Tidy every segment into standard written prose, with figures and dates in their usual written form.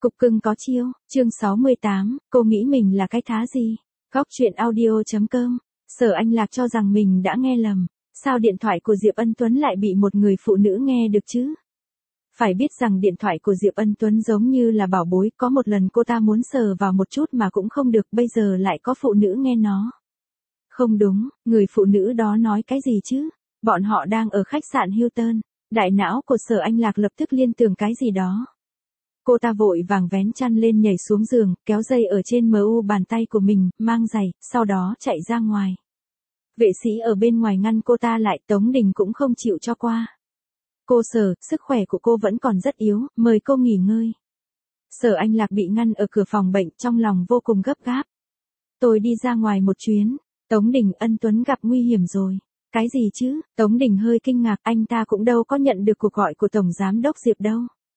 Cục cưng có chiêu, chương 68, cô nghĩ mình là cái thá gì? Góc truyện audio.com. Sở Anh Lạc cho rằng mình đã nghe lầm. Sao điện thoại của Diệp Ân Tuấn lại bị một người phụ nữ nghe được chứ? Phải biết rằng điện thoại của Diệp Ân Tuấn giống như là bảo bối, có một lần cô ta muốn sờ vào một chút mà cũng không được, bây giờ lại có phụ nữ nghe nó. Không đúng, người phụ nữ đó nói cái gì chứ? Bọn họ đang ở khách sạn Hilton. Đại não của Sở Anh Lạc lập tức liên tưởng cái gì đó. Cô ta vội vàng vén chăn lên nhảy xuống giường, kéo dây ở trên MU bàn tay của mình, mang giày, sau đó chạy ra ngoài. Vệ sĩ ở bên ngoài ngăn cô ta lại, Tống Đình cũng không chịu cho qua. Cô Sở, sức khỏe của cô vẫn còn rất yếu, mời cô nghỉ ngơi. Sở Anh Lạc bị ngăn ở cửa phòng bệnh, trong lòng vô cùng gấp gáp. Tôi đi ra ngoài một chuyến. Tống Đình, Ân Tuấn gặp nguy hiểm rồi. Cái gì chứ? Tống Đình hơi kinh ngạc, anh ta cũng đâu có nhận được cuộc gọi của Tổng Giám đốc Diệp đâu.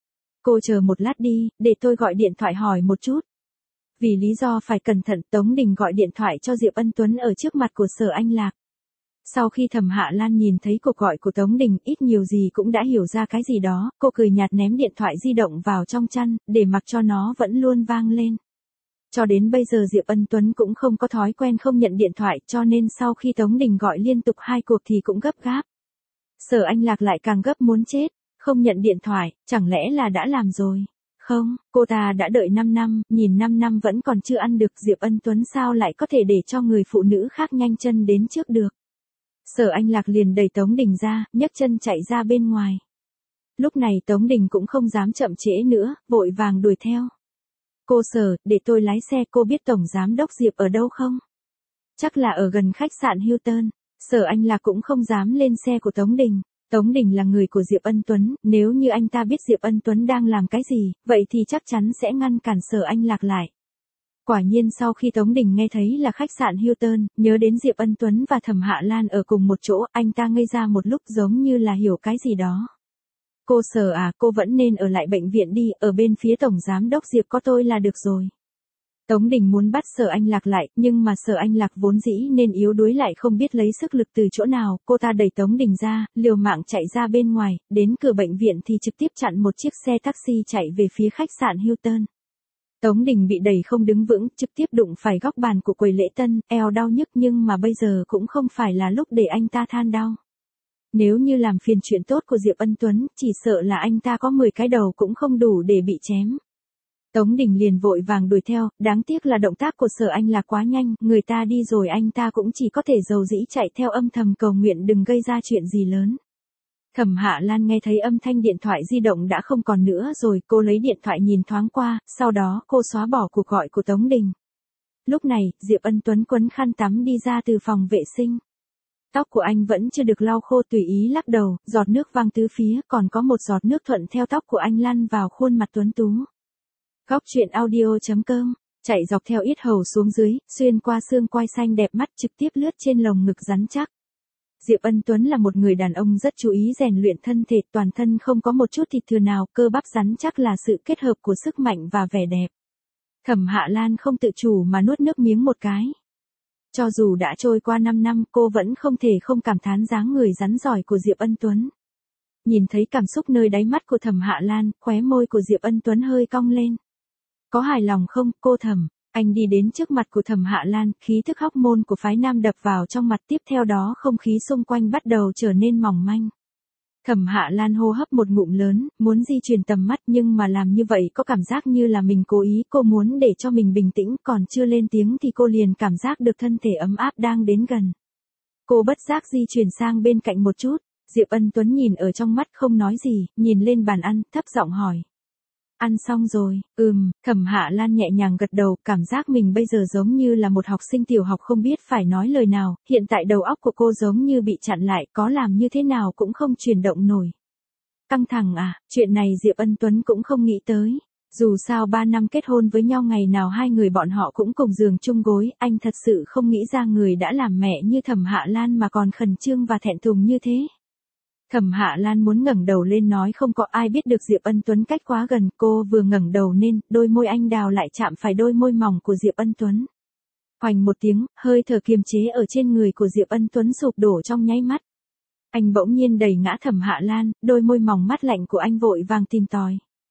Cô chờ một lát đi, để tôi gọi điện thoại hỏi một chút. Vì lý do phải cẩn thận, Tống Đình gọi điện thoại cho Diệp Ân Tuấn ở trước mặt của Sở Anh Lạc. Sau khi Thẩm Hạ Lan nhìn thấy cuộc gọi của Tống Đình, ít nhiều gì cũng đã hiểu ra cái gì đó, cô cười nhạt ném điện thoại di động vào trong chăn, để mặc cho nó vẫn luôn vang lên. Cho đến bây giờ Diệp Ân Tuấn cũng không có thói quen không nhận điện thoại, cho nên sau khi Tống Đình gọi liên tục 2 cuộc thì cũng gấp gáp. Sở Anh Lạc lại càng gấp muốn chết. Không nhận điện thoại, chẳng lẽ là đã làm rồi? Không, cô ta đã đợi 5 năm, nhìn 5 năm vẫn còn chưa ăn được, Diệp Ân Tuấn sao lại có thể để cho người phụ nữ khác nhanh chân đến trước được. Sở Anh Lạc liền đẩy Tống Đình ra, nhấc chân chạy ra bên ngoài. Lúc này Tống Đình cũng không dám chậm trễ nữa, vội vàng đuổi theo. Cô Sở, để tôi lái xe, cô biết Tổng Giám đốc Diệp ở đâu không? Chắc là ở gần khách sạn Hilton. Sở Anh Lạc cũng không dám lên xe của Tống Đình. Tống Đình là người của Diệp Ân Tuấn, nếu như anh ta biết Diệp Ân Tuấn đang làm cái gì, vậy thì chắc chắn sẽ ngăn cản Sở Anh Lạc lại. Quả nhiên sau khi Tống Đình nghe thấy là khách sạn Hilton, nhớ đến Diệp Ân Tuấn và Thẩm Hạ Lan ở cùng một chỗ, anh ta ngây ra một lúc giống như là hiểu cái gì đó. Cô Sở à, cô vẫn nên ở lại bệnh viện đi, ở bên phía Tổng Giám đốc Diệp có tôi là được rồi. Tống Đình muốn bắt Sở Anh Lạc lại, nhưng mà Sở Anh Lạc vốn dĩ nên yếu đuối lại không biết lấy sức lực từ chỗ nào, cô ta đẩy Tống Đình ra, liều mạng chạy ra bên ngoài, đến cửa bệnh viện thì trực tiếp chặn một chiếc xe taxi chạy về phía khách sạn Hilton. Tống Đình bị đẩy không đứng vững, trực tiếp đụng phải góc bàn của quầy lễ tân, eo đau nhức, nhưng mà bây giờ cũng không phải là lúc để anh ta than đau. Nếu như làm phiền chuyện tốt của Diệp Ân Tuấn, chỉ sợ là anh ta có 10 cái đầu cũng không đủ để bị chém. Tống Đình liền vội vàng đuổi theo, đáng tiếc là động tác của Sở Anh Lạc quá nhanh, người ta đi rồi anh ta cũng chỉ có thể dầu dĩ chạy theo, âm thầm cầu nguyện đừng gây ra chuyện gì lớn. Thẩm Hạ Lan nghe thấy âm thanh điện thoại di động đã không còn nữa rồi, cô lấy điện thoại nhìn thoáng qua, sau đó cô xóa bỏ cuộc gọi của Tống Đình. Lúc này, Diệp Ân Tuấn quấn khăn tắm đi ra từ phòng vệ sinh. Tóc của anh vẫn chưa được lau khô, tùy ý lắc đầu, giọt nước văng tứ phía, còn có một giọt nước thuận theo tóc của anh lăn vào khuôn mặt tuấn tú. Góc truyện audio.com, chạy dọc theo yết hầu xuống dưới, xuyên qua xương quai xanh đẹp mắt, trực tiếp lướt trên lồng ngực rắn chắc. Diệp Ân Tuấn là một người đàn ông rất chú ý rèn luyện thân thể, toàn thân không có một chút thịt thừa nào, cơ bắp rắn chắc là sự kết hợp của sức mạnh và vẻ đẹp. Thẩm Hạ Lan không tự chủ mà nuốt nước miếng một cái. Cho dù đã trôi qua 5 năm, cô vẫn không thể không cảm thán dáng người rắn giỏi của Diệp Ân Tuấn. Nhìn thấy cảm xúc nơi đáy mắt của Thẩm Hạ Lan, khóe môi của Diệp Ân Tuấn hơi cong lên. Có hài lòng không, cô Thẩm? Anh đi đến trước mặt của Thẩm Hạ Lan, khí thức hormone của phái nam đập vào trong mặt, tiếp theo đó không khí xung quanh bắt đầu trở nên mỏng manh. Thẩm Hạ Lan hô hấp một ngụm lớn, muốn di chuyển tầm mắt, nhưng mà làm như vậy có cảm giác như là mình cố ý, cô muốn để cho mình bình tĩnh, còn chưa lên tiếng thì cô liền cảm giác được thân thể ấm áp đang đến gần. Cô bất giác di chuyển sang bên cạnh một chút, Diệp Ân Tuấn nhìn ở trong mắt không nói gì, nhìn lên bàn ăn, thấp giọng hỏi. Ăn xong rồi, Thẩm Hạ Lan nhẹ nhàng gật đầu, cảm giác mình bây giờ giống như là một học sinh tiểu học không biết phải nói lời nào, hiện tại đầu óc của cô giống như bị chặn lại, có làm như thế nào cũng không chuyển động nổi. Căng thẳng à, chuyện này Diệp Ân Tuấn cũng không nghĩ tới. Dù sao 3 năm kết hôn với nhau, ngày nào hai người bọn họ cũng cùng giường chung gối, anh thật sự không nghĩ ra người đã làm mẹ như Thẩm Hạ Lan mà còn khẩn trương và thẹn thùng như thế. Thẩm Hạ Lan muốn ngẩng đầu lên nói không có ai biết được Diệp Ân Tuấn cách quá gần, cô vừa ngẩng đầu lên, đôi môi anh đào lại chạm phải đôi môi mỏng của Diệp Ân Tuấn. Hoành một tiếng, hơi thở kiềm chế ở trên người của Diệp Ân Tuấn sụp đổ trong nháy mắt. Anh bỗng nhiên đẩy ngã Thẩm Hạ Lan, đôi môi mỏng mắt lạnh của anh vội vàng tìm tòi.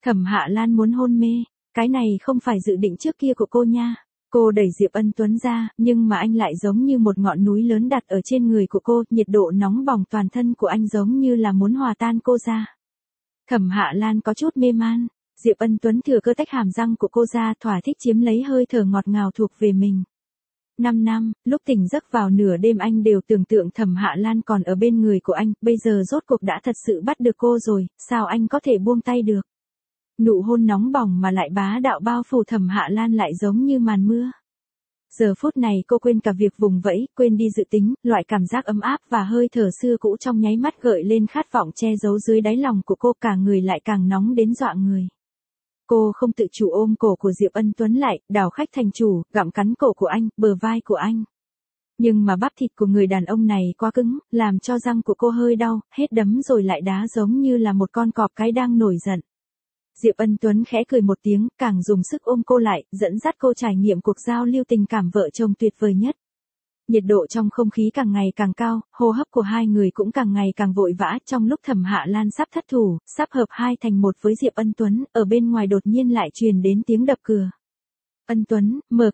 Thẩm Hạ Lan muốn hôn mê, cái này không phải dự định trước kia của cô nha. Cô đẩy Diệp Ân Tuấn ra, nhưng mà anh lại giống như một ngọn núi lớn đặt ở trên người của cô, nhiệt độ nóng bỏng toàn thân của anh giống như là muốn hòa tan cô ra. Thẩm Hạ Lan có chút mê man, Diệp Ân Tuấn thừa cơ tách hàm răng của cô ra, thỏa thích chiếm lấy hơi thở ngọt ngào thuộc về mình. 5 năm, lúc tỉnh giấc vào nửa đêm anh đều tưởng tượng Thẩm Hạ Lan còn ở bên người của anh, bây giờ rốt cuộc đã thật sự bắt được cô rồi, sao anh có thể buông tay được. Nụ hôn nóng bỏng mà lại bá đạo bao phủ Thẩm Hạ Lan lại giống như màn mưa. Giờ phút này cô quên cả việc vùng vẫy, quên đi dự tính, loại cảm giác ấm áp và hơi thở xưa cũ trong nháy mắt gợi lên khát vọng che giấu dưới đáy lòng của cô, cả người lại càng nóng đến dọa người. Cô không tự chủ ôm cổ của Diệp Ân Tuấn lại, đảo khách thành chủ, gặm cắn cổ của anh, bờ vai của anh. Nhưng mà bắp thịt của người đàn ông này quá cứng, làm cho răng của cô hơi đau, hết đấm rồi lại đá giống như là một con cọp cái đang nổi giận. Diệp Ân Tuấn khẽ cười một tiếng, càng dùng sức ôm cô lại, dẫn dắt cô trải nghiệm cuộc giao lưu tình cảm vợ chồng tuyệt vời nhất. Nhiệt độ trong không khí càng ngày càng cao, hô hấp của hai người cũng càng ngày càng vội vã, trong lúc Thẩm Hạ Lan sắp thất thủ, sắp hợp hai thành một với Diệp Ân Tuấn, ở bên ngoài đột nhiên lại truyền đến tiếng đập cửa. Ân Tuấn, mở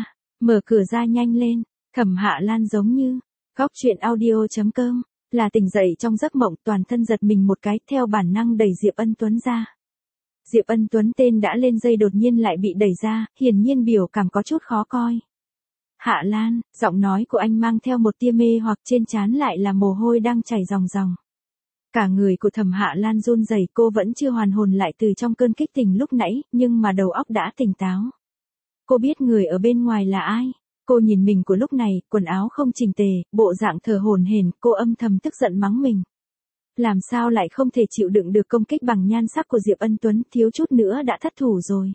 cửa ra nhanh lên. Thẩm Hạ Lan giống như, góc truyện audio.com, là tỉnh dậy trong giấc mộng, toàn thân giật mình một cái, theo bản năng đẩy Diệp Ân Tuấn ra. Diệp Ân Tuấn tên đã lên dây đột nhiên lại bị đẩy ra, hiển nhiên biểu cảm có chút khó coi. Hạ Lan, giọng nói của anh mang theo một tia mê hoặc, trên trán lại là mồ hôi đang chảy ròng ròng. Cả người của Thẩm Hạ Lan run rẩy, cô vẫn chưa hoàn hồn lại từ trong cơn kích tình lúc nãy, nhưng mà đầu óc đã tỉnh táo. Cô biết người ở bên ngoài là ai. Cô nhìn mình của lúc này, quần áo không chỉnh tề, bộ dạng thờ hổn hển, cô âm thầm tức giận mắng mình. Làm sao lại không thể chịu đựng được công kích bằng nhan sắc của Diệp Ân Tuấn, thiếu chút nữa đã thất thủ rồi.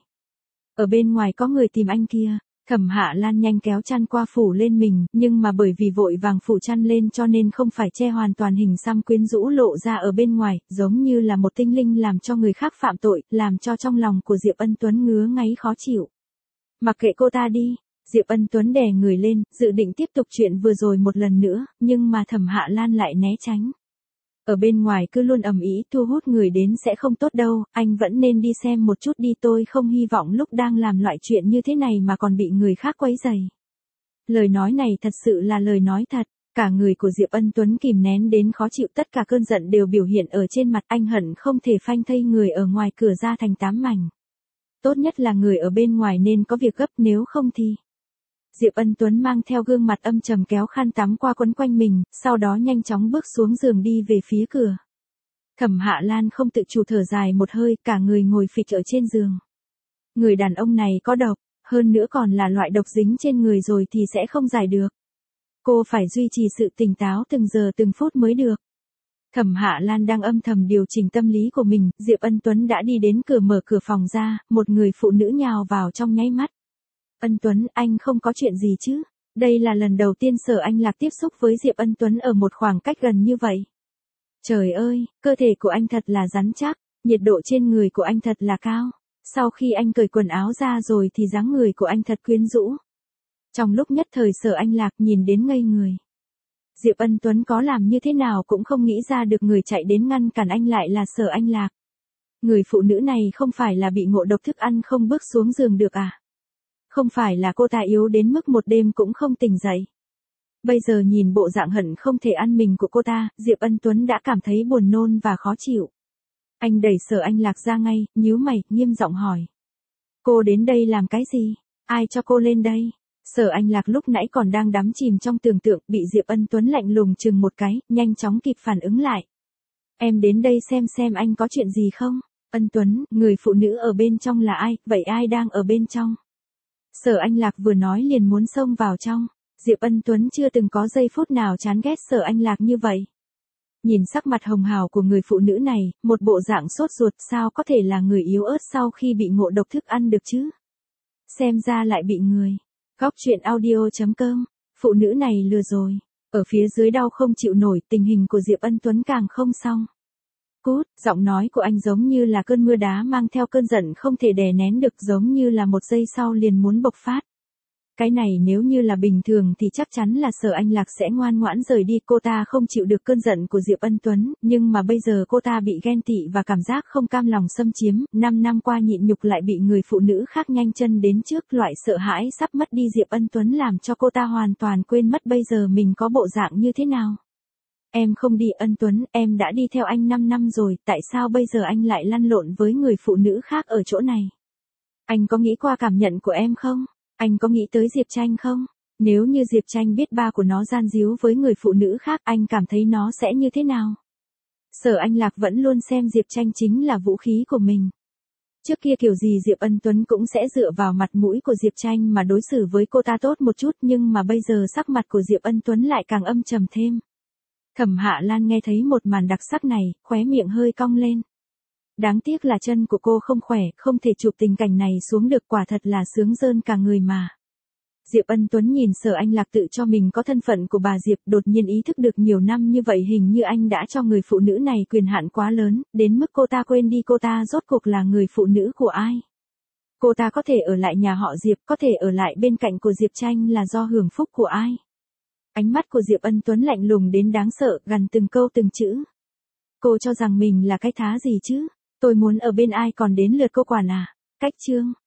Ở bên ngoài có người tìm anh kia. Thẩm Hạ Lan nhanh kéo chăn qua phủ lên mình, nhưng mà bởi vì vội vàng phủ chăn lên cho nên không phải che hoàn toàn hình xăm quyến rũ lộ ra ở bên ngoài, giống như là một tinh linh làm cho người khác phạm tội, làm cho trong lòng của Diệp Ân Tuấn ngứa ngáy khó chịu. Mặc kệ cô ta đi. Diệp Ân Tuấn đè người lên, dự định tiếp tục chuyện vừa rồi một lần nữa, nhưng mà Thẩm Hạ Lan lại né tránh. Ở bên ngoài cứ luôn ầm ĩ thu hút người đến sẽ không tốt đâu, anh vẫn nên đi xem một chút đi, tôi không hy vọng lúc đang làm loại chuyện như thế này mà còn bị người khác quấy rầy. Lời nói này thật sự là lời nói thật, cả người của Diệp Ân Tuấn kìm nén đến khó chịu, tất cả cơn giận đều biểu hiện ở trên mặt, anh hận không thể phanh thây người ở ngoài cửa ra thành 8 mảnh. Tốt nhất là người ở bên ngoài nên có việc gấp, nếu không thì... Diệp Ân Tuấn mang theo gương mặt âm trầm kéo khăn tắm qua quấn quanh mình, sau đó nhanh chóng bước xuống giường đi về phía cửa. Thẩm Hạ Lan không tự chủ thở dài một hơi, cả người ngồi phịch ở trên giường. Người đàn ông này có độc, hơn nữa còn là loại độc dính trên người rồi thì sẽ không giải được. Cô phải duy trì sự tỉnh táo từng giờ từng phút mới được. Thẩm Hạ Lan đang âm thầm điều chỉnh tâm lý của mình, Diệp Ân Tuấn đã đi đến cửa, mở cửa phòng ra, một người phụ nữ nhào vào trong nháy mắt. Ân Tuấn, anh không có chuyện gì chứ? Đây là lần đầu tiên Sở Anh Lạc tiếp xúc với Diệp Ân Tuấn ở một khoảng cách gần như vậy. Trời ơi, cơ thể của anh thật là rắn chắc, nhiệt độ trên người của anh thật là cao. Sau khi anh cởi quần áo ra rồi thì dáng người của anh thật quyến rũ. Trong lúc nhất thời Sở Anh Lạc nhìn đến ngây người. Diệp Ân Tuấn có làm như thế nào cũng không nghĩ ra được người chạy đến ngăn cản anh lại là Sở Anh Lạc. Người phụ nữ này không phải là bị ngộ độc thức ăn không bước xuống giường được à? Không phải là cô ta yếu đến mức một đêm cũng không tỉnh dậy. Bây giờ nhìn bộ dạng hận không thể ăn mình của cô ta, Diệp Ân Tuấn đã cảm thấy buồn nôn và khó chịu. Anh đẩy Sở Anh Lạc ra ngay, nhíu mày, nghiêm giọng hỏi. Cô đến đây làm cái gì? Ai cho cô lên đây? Sở Anh Lạc lúc nãy còn đang đắm chìm trong tưởng tượng, bị Diệp Ân Tuấn lạnh lùng chừng một cái, nhanh chóng kịp phản ứng lại. Em đến đây xem anh có chuyện gì không? Ân Tuấn, người phụ nữ ở bên trong là ai, vậy ai đang ở bên trong? Sở Anh Lạc vừa nói liền muốn xông vào trong. Diệp Ân Tuấn chưa từng có giây phút nào chán ghét Sở Anh Lạc như vậy. Nhìn sắc mặt hồng hào của người phụ nữ này, một bộ dạng sốt ruột, sao có thể là người yếu ớt sau khi bị ngộ độc thức ăn được chứ? Xem ra lại bị người. Góc truyện audio.com, phụ nữ này lừa rồi. Ở phía dưới đau không chịu nổi, tình hình của Diệp Ân Tuấn càng không xong. Cút, giọng nói của anh giống như là cơn mưa đá mang theo cơn giận không thể đè nén được, giống như là một giây sau liền muốn bộc phát. Cái này nếu như là bình thường thì chắc chắn là Sở Anh Lạc sẽ ngoan ngoãn rời đi, cô ta không chịu được cơn giận của Diệp Ân Tuấn, nhưng mà bây giờ cô ta bị ghen tị và cảm giác không cam lòng xâm chiếm, 5 năm qua nhịn nhục lại bị người phụ nữ khác nhanh chân đến trước, loại sợ hãi sắp mất đi Diệp Ân Tuấn làm cho cô ta hoàn toàn quên mất bây giờ mình có bộ dạng như thế nào. Em không đi Ân Tuấn, em đã đi theo anh 5 năm rồi, tại sao bây giờ anh lại lăn lộn với người phụ nữ khác ở chỗ này? Anh có nghĩ qua cảm nhận của em không? Anh có nghĩ tới Diệp Tranh không? Nếu như Diệp Tranh biết ba của nó gian díu với người phụ nữ khác, anh cảm thấy nó sẽ như thế nào? Sở Anh Lạc vẫn luôn xem Diệp Tranh chính là vũ khí của mình. Trước kia kiểu gì Diệp Ân Tuấn cũng sẽ dựa vào mặt mũi của Diệp Tranh mà đối xử với cô ta tốt một chút, nhưng mà bây giờ sắc mặt của Diệp Ân Tuấn lại càng âm trầm thêm. Thẩm Hạ Lan nghe thấy một màn đặc sắc này, khóe miệng hơi cong lên. Đáng tiếc là chân của cô không khỏe, không thể chụp tình cảnh này xuống được, quả thật là sướng rơn cả người mà. Diệp Ân Tuấn nhìn Sở Anh Lạc tự cho mình có thân phận của bà Diệp, đột nhiên ý thức được nhiều năm như vậy hình như anh đã cho người phụ nữ này quyền hạn quá lớn, đến mức cô ta quên đi cô ta rốt cuộc là người phụ nữ của ai. Cô ta có thể ở lại nhà họ Diệp, có thể ở lại bên cạnh của Diệp Tranh là do hưởng phúc của ai. Ánh mắt của Diệp Ân Tuấn lạnh lùng đến đáng sợ, gằn từng câu từng chữ. Cô cho rằng mình là cái thá gì chứ? Tôi muốn ở bên ai còn đến lượt cô quản à? Cách chương